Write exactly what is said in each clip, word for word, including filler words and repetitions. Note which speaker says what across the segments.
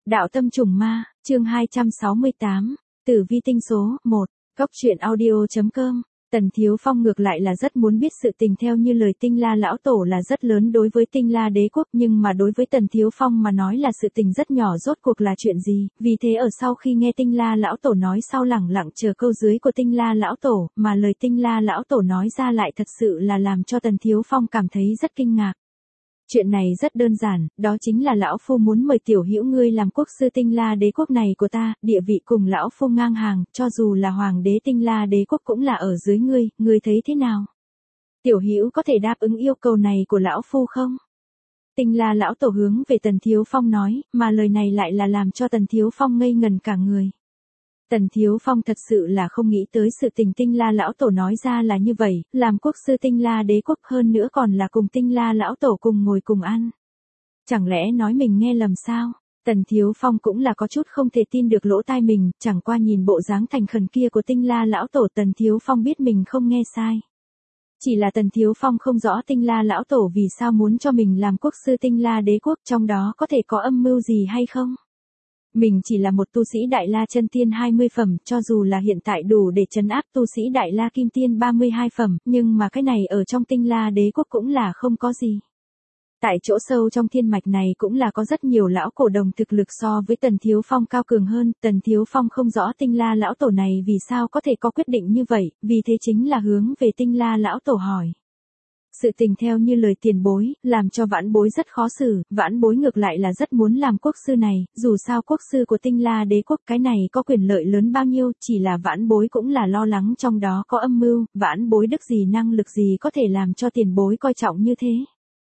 Speaker 1: Đạo tâm trùng ma, chương hai trăm sáu mươi tám, Tử vi tinh số, một, Góc truyện audio.com. Tần Thiếu Phong ngược lại là rất muốn biết sự tình theo như lời Tinh La lão tổ là rất lớn đối với Tinh La đế quốc, nhưng mà đối với Tần Thiếu Phong mà nói là sự tình rất nhỏ, rốt cuộc là chuyện gì, vì thế ở sau khi nghe Tinh La lão tổ nói sau lẳng lặng chờ câu dưới của Tinh La lão tổ, mà lời Tinh La lão tổ nói ra lại thật sự là làm cho Tần Thiếu Phong cảm thấy rất kinh ngạc. Chuyện này rất đơn giản, đó chính là lão phu muốn mời tiểu hữu ngươi làm quốc sư Tinh La đế quốc này của ta, địa vị cùng lão phu ngang hàng, cho dù là hoàng đế Tinh La đế quốc cũng là ở dưới ngươi, ngươi thấy thế nào? Tiểu hữu có thể đáp ứng yêu cầu này của lão phu không? Tinh La lão tổ hướng về Tần Thiếu Phong nói, mà lời này lại là làm cho Tần Thiếu Phong ngây ngần cả người. Tần Thiếu Phong thật sự là không nghĩ tới sự tình Tinh La lão tổ nói ra là như vậy, làm quốc sư Tinh La đế quốc hơn nữa còn là cùng Tinh La lão tổ cùng ngồi cùng ăn. Chẳng lẽ nói mình nghe lầm sao? Tần Thiếu Phong cũng là có chút không thể tin được lỗ tai mình, chẳng qua nhìn bộ dáng thành khẩn kia của Tinh La lão tổ Tần Thiếu Phong biết mình không nghe sai. Chỉ là Tần Thiếu Phong không rõ Tinh La lão tổ vì sao muốn cho mình làm quốc sư Tinh La đế quốc, trong đó có thể có âm mưu gì hay không? Mình chỉ là một tu sĩ Đại La chân tiên hai mươi phẩm, cho dù là hiện tại đủ để trấn áp tu sĩ Đại La kim tiên ba mươi hai phẩm, nhưng mà cái này ở trong Tinh La đế quốc cũng là không có gì. Tại chỗ sâu trong thiên mạch này cũng là có rất nhiều lão cổ đồng thực lực so với Tần Thiếu Phong cao cường hơn, Tần Thiếu Phong không rõ Tinh La lão tổ này vì sao có thể có quyết định như vậy, vì thế chính là hướng về Tinh La lão tổ hỏi. Sự tình theo như lời tiền bối, làm cho vãn bối rất khó xử, vãn bối ngược lại là rất muốn làm quốc sư này, dù sao quốc sư của Tinh La đế quốc cái này có quyền lợi lớn bao nhiêu, chỉ là vãn bối cũng là lo lắng trong đó có âm mưu, vãn bối đức gì năng lực gì có thể làm cho tiền bối coi trọng như thế.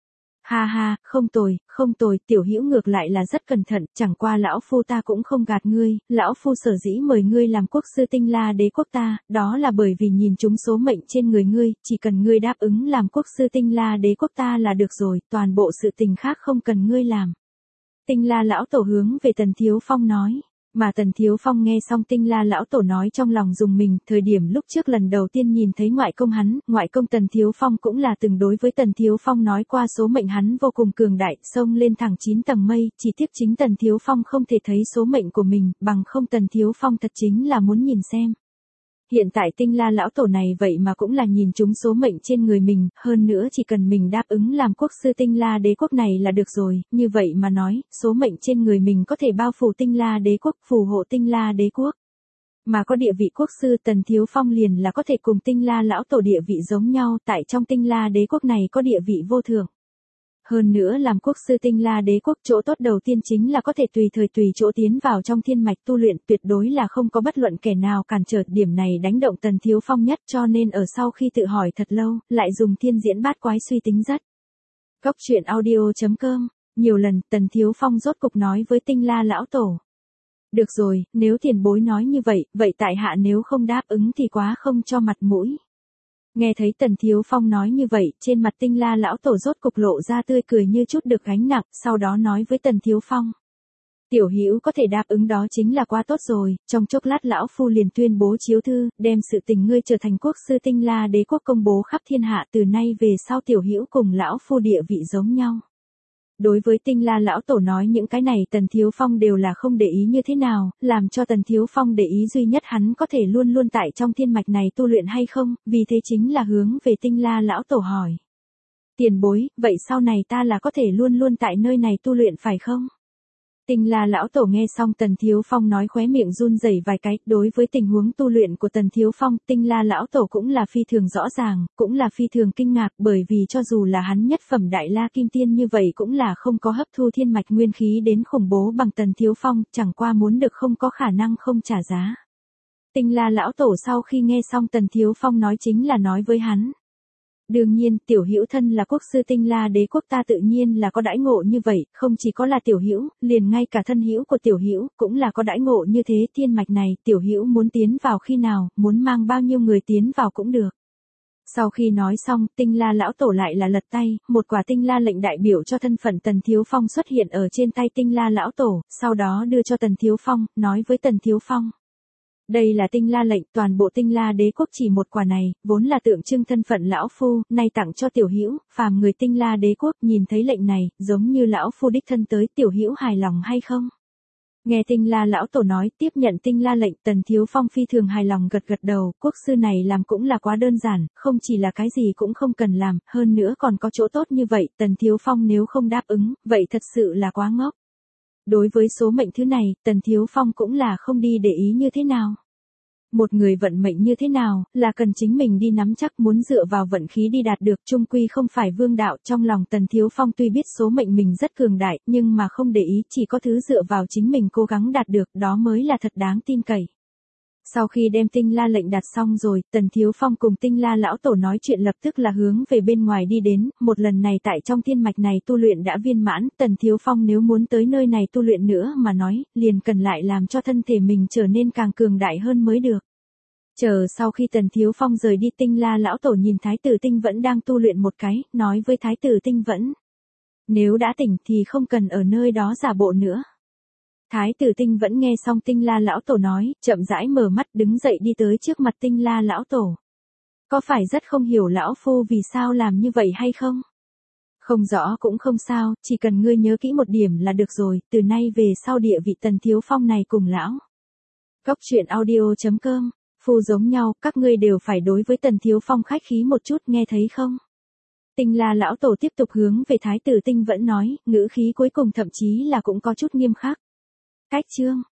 Speaker 1: Ha ha, không tồi, không tồi, tiểu hữu ngược lại là rất cẩn thận, chẳng qua lão phu ta cũng không gạt ngươi, lão phu sở dĩ mời ngươi làm quốc sư Tinh La đế quốc ta, đó là bởi vì nhìn trúng số mệnh trên người ngươi, chỉ cần ngươi đáp ứng làm quốc sư Tinh La đế quốc ta là được rồi, toàn bộ sự tình khác không cần ngươi làm. Tinh La lão tổ hướng về Tần Thiếu Phong nói. Mà Tần Thiếu Phong nghe xong Tinh La lão tổ nói trong lòng dùng mình, thời điểm lúc trước lần đầu tiên nhìn thấy ngoại công hắn, ngoại công Tần Thiếu Phong cũng là từng đối với Tần Thiếu Phong nói qua số mệnh hắn vô cùng cường đại, xông lên thẳng chín tầng mây, chỉ tiếc chính Tần Thiếu Phong không thể thấy số mệnh của mình, bằng không Tần Thiếu Phong thật chính là muốn nhìn xem. Hiện tại Tinh La lão tổ này vậy mà cũng là nhìn trúng số mệnh trên người mình, hơn nữa chỉ cần mình đáp ứng làm quốc sư Tinh La đế quốc này là được rồi, như vậy mà nói, số mệnh trên người mình có thể bao phủ Tinh La đế quốc, phù hộ Tinh La đế quốc. Mà có địa vị quốc sư Tần Thiếu Phong liền là có thể cùng Tinh La lão tổ địa vị giống nhau, tại trong Tinh La đế quốc này có địa vị vô thượng. Hơn nữa làm quốc sư Tinh La đế quốc chỗ tốt đầu tiên chính là có thể tùy thời tùy chỗ tiến vào trong thiên mạch tu luyện, tuyệt đối là không có bất luận kẻ nào cản trở, điểm này đánh động Tần Thiếu Phong nhất, cho nên ở sau khi tự hỏi thật lâu, lại dùng thiên diễn bát quái suy tính rất. Góc truyện audio.com, nhiều lần Tần Thiếu Phong rốt cục nói với Tinh La lão tổ. Được rồi, nếu tiền bối nói như vậy, vậy tại hạ nếu không đáp ứng thì quá không cho mặt mũi. Nghe thấy Tần Thiếu Phong nói như vậy, trên mặt Tinh La lão tổ rốt cục lộ ra tươi cười như chút được gánh nặng, sau đó nói với Tần Thiếu Phong. Tiểu hữu có thể đáp ứng đó chính là quá tốt rồi, trong chốc lát lão phu liền tuyên bố chiếu thư, đem sự tình ngươi trở thành quốc sư Tinh La đế quốc công bố khắp thiên hạ, từ nay về sau tiểu hữu cùng lão phu địa vị giống nhau. Đối với Tinh La lão tổ nói những cái này Tần Thiếu Phong đều là không để ý như thế nào, làm cho Tần Thiếu Phong để ý duy nhất hắn có thể luôn luôn tại trong thiên mạch này tu luyện hay không, vì thế chính là hướng về Tinh La lão tổ hỏi. Tiền bối, vậy sau này ta là có thể luôn luôn tại nơi này tu luyện phải không? Tinh La lão tổ nghe xong Tần Thiếu Phong nói khóe miệng run rẩy vài cái, đối với tình huống tu luyện của Tần Thiếu Phong, Tinh La lão tổ cũng là phi thường rõ ràng, cũng là phi thường kinh ngạc, bởi vì cho dù là hắn nhất phẩm Đại La kim tiên như vậy cũng là không có hấp thu thiên mạch nguyên khí đến khủng bố bằng Tần Thiếu Phong, chẳng qua muốn được không có khả năng không trả giá. Tinh La lão tổ sau khi nghe xong Tần Thiếu Phong nói chính là nói với hắn. Đương nhiên, tiểu hữu thân là quốc sư Tinh La đế quốc ta tự nhiên là có đãi ngộ như vậy, không chỉ có là tiểu hữu, liền ngay cả thân hữu của tiểu hữu cũng là có đãi ngộ như thế, thiên mạch này, tiểu hữu muốn tiến vào khi nào, muốn mang bao nhiêu người tiến vào cũng được. Sau khi nói xong, Tinh La lão tổ lại là lật tay, một quả Tinh La lệnh đại biểu cho thân phận Tần Thiếu Phong xuất hiện ở trên tay Tinh La lão tổ, sau đó đưa cho Tần Thiếu Phong, nói với Tần Thiếu Phong. Đây là Tinh La lệnh, toàn bộ Tinh La đế quốc chỉ một quả này, vốn là tượng trưng thân phận lão phu, nay tặng cho tiểu hữu, phàm người Tinh La đế quốc nhìn thấy lệnh này, giống như lão phu đích thân tới, tiểu hữu hài lòng hay không? Nghe Tinh La lão tổ nói, tiếp nhận Tinh La lệnh, Tần Thiếu Phong phi thường hài lòng gật gật đầu, quốc sư này làm cũng là quá đơn giản, không chỉ là cái gì cũng không cần làm, hơn nữa còn có chỗ tốt như vậy, Tần Thiếu Phong nếu không đáp ứng, vậy thật sự là quá ngốc. Đối với số mệnh thứ này, Tần Thiếu Phong cũng là không đi để ý như thế nào. Một người vận mệnh như thế nào, là cần chính mình đi nắm chắc, muốn dựa vào vận khí đi đạt được, chung quy không phải vương đạo. Trong lòng Tần Thiếu Phong tuy biết số mệnh mình rất cường đại, nhưng mà không để ý, chỉ có thứ dựa vào chính mình cố gắng đạt được, đó mới là thật đáng tin cậy. Sau khi đem Tinh La lệnh đặt xong rồi, Tần Thiếu Phong cùng Tinh La lão tổ nói chuyện lập tức là hướng về bên ngoài đi đến, một lần này tại trong thiên mạch này tu luyện đã viên mãn, Tần Thiếu Phong nếu muốn tới nơi này tu luyện nữa mà nói, liền cần lại làm cho thân thể mình trở nên càng cường đại hơn mới được. Chờ sau khi Tần Thiếu Phong rời đi, Tinh La lão tổ nhìn Thái tử Tinh Vẫn đang tu luyện một cái, nói với Thái tử Tinh Vẫn. Nếu đã tỉnh thì không cần ở nơi đó giả bộ nữa. Thái tử Tinh Vẫn nghe xong Tinh La lão tổ nói, chậm rãi mở mắt đứng dậy đi tới trước mặt Tinh La lão tổ. Có phải rất không hiểu lão phu vì sao làm như vậy hay không? Không rõ cũng không sao, chỉ cần ngươi nhớ kỹ một điểm là được rồi, từ nay về sau địa vị Tần Thiếu Phong này cùng lão. Góc truyện audio chấm com, phu giống nhau, các ngươi đều phải đối với Tần Thiếu Phong khách khí một chút, nghe thấy không? Tinh La lão tổ tiếp tục hướng về Thái tử Tinh Vẫn nói, ngữ khí cuối cùng thậm chí là cũng có chút nghiêm khắc. Cách chương